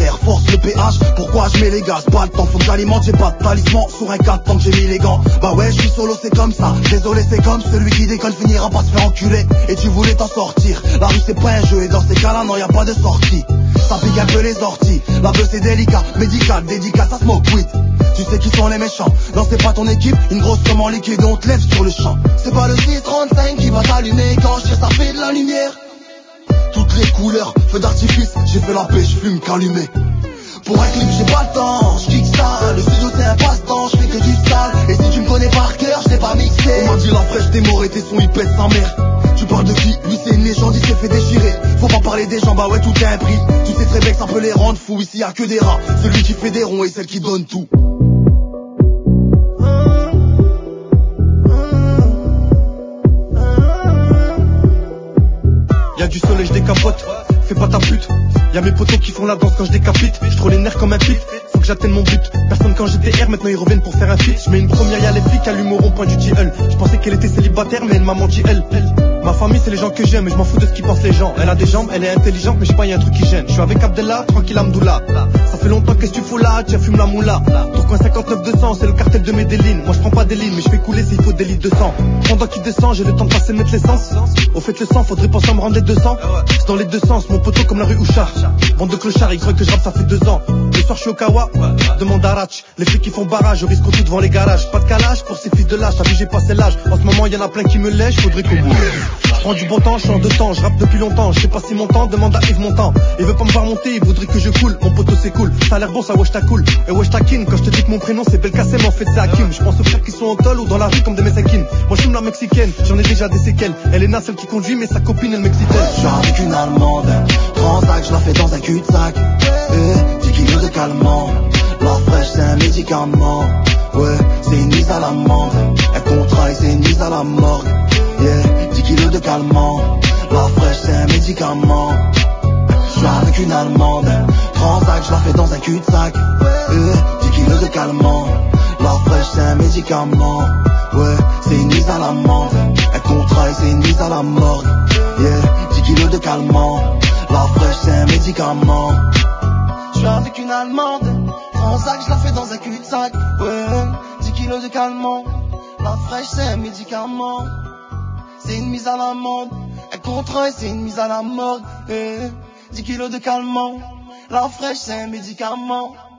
l'air, force le péage. Pourquoi je mets les gaz? Pas le temps, faut que j'alimente, j'ai pas de talisman. Sur un 4 tant que j'ai mis les gants. Bah ouais, je suis solo, c'est comme ça. Désolé, c'est comme celui qui déconne finira par se faire enculer. Et tu voulais t'en sortir. La rue c'est pas un jeu et dans ces cas-là, non, y a pas de sortie. Ça pique un peu les orties. La beuh c'est délicat, médical, dédicace, ça smoke weed. Tu sais qui sont les méchants. Non, c'est pas ton équipe, une grosse somme en liquide et on te lève sur le champ. C'est pas le 635 qui va t'allumer. Quand je tire, ça fait de la lumière. Toutes les couleurs, feu d'artifice, j'ai fait la paix, j'fume qu'allumé. Pour un clip j'ai pas le temps, j'kick ça. Le studio c'est un passe-temps, j'fais que du sale. Et si tu me connais par cœur, j't'ai pas mixé. On m'a dit la fraîche t'es mort et tes sons ils pètent sa mère. Tu parles de qui? Lui c'est une légende, il s'est fait déchirer. Faut pas parler des gens, bah ouais tout est un prix. Tu sais très bien que ça peut les rendre fous, ici y'a que des rats. Celui qui fait des ronds et celle qui donne tout. Y'a du soleil, je décapote, fais pas ta pute. Y'a mes potos qui font la danse quand je décapite. Je trouve les nerfs comme un pit, faut que j'atteigne mon but. Personne quand j'étais R, maintenant ils reviennent pour faire un feat. Je mets une première, y'a les flics, à l'humour au point du TL. Je pensais qu'elle était célibataire, mais elle m'a menti elle. Ma famille c'est les gens que j'aime, mais je m'en fous de ce qu'ils pensent les gens. Elle a des jambes, elle est intelligente, mais je sais pas, y'a un truc qui gêne. Je suis avec Abdallah, tranquille Amdoula. Ça fait longtemps qu'est-ce que tu fous là, tu fumes la moula. Ton coin 59-200, c'est le cartel de Medellin. Moi je prends pas des lignes, mais je fais couler s'il faut des litres de sang. Pendant qu'il descend, j'ai le temps de passer mettre l'essence. Au fait le sang, faudrait penser à me rendre les 200. C'est dans les deux sens, mon poteau comme la rue Ouchard. Bande de clochards, ils croient que je rappe, ça fait 2 ans. Le soir je suis au Kawa, demande à Ratch. Les flics qui font barrage, au risque tout devant les garages. Pas de calage pour ces fils de lâche, t'as vu j'ai passé l'âge. En ce moment y'en a plein qui me lèchent, faudrait qu'on bouge. Je prends du bon temps, je suis en 2 temps, je rappe depuis longtemps. Je sais pas si mon temps, demande à Yves Montand. Il veut pas me voir monter, il voudrait que je coule. Mon poteau c'est cool, ça a l'air bon, ça wesh ta cool. Et wesh ta kin, quand je te dis que mon prénom c'est Belkacem, en fait c'est Hakim. Je pense aux frères qui sont en tôle ou dans la rue comme des messakines. Moi je fume la mexicaine, j'en ai déjà des séquelles. Elle est naze celle qui conduit, mais sa copine elle m'excite. Je suis avec une allemande, transac, je la fais dans un cul-de-sac. 10 kilos de calmant, la fraîche c'est un médicament. Ouais, c'est une mise à l'amende. Un contrat et c'est une mise à la morgue. Yeah, 10 kilos de calmant, la fraîche c'est un médicament. Je suis avec une allemande, transac, je la fais dans un cul-de-sac. 10 kilos de calmant, la fraîche c'est un médicament. Ouais, c'est une mise à l'amende. Un contrat et c'est une mise à la morgue. Yeah, 10 kilos de calmant, la fraîche c'est un médicament. Je suis avec une allemande, transac, je la fais dans un cul-de-sac. Ouais, 10 kilos de calmant, la fraîche c'est un médicament. C'est une mise à l'amende, un contrat et c'est une mise à la morgue. 10 kilos de calmant, la fraîche c'est un médicament.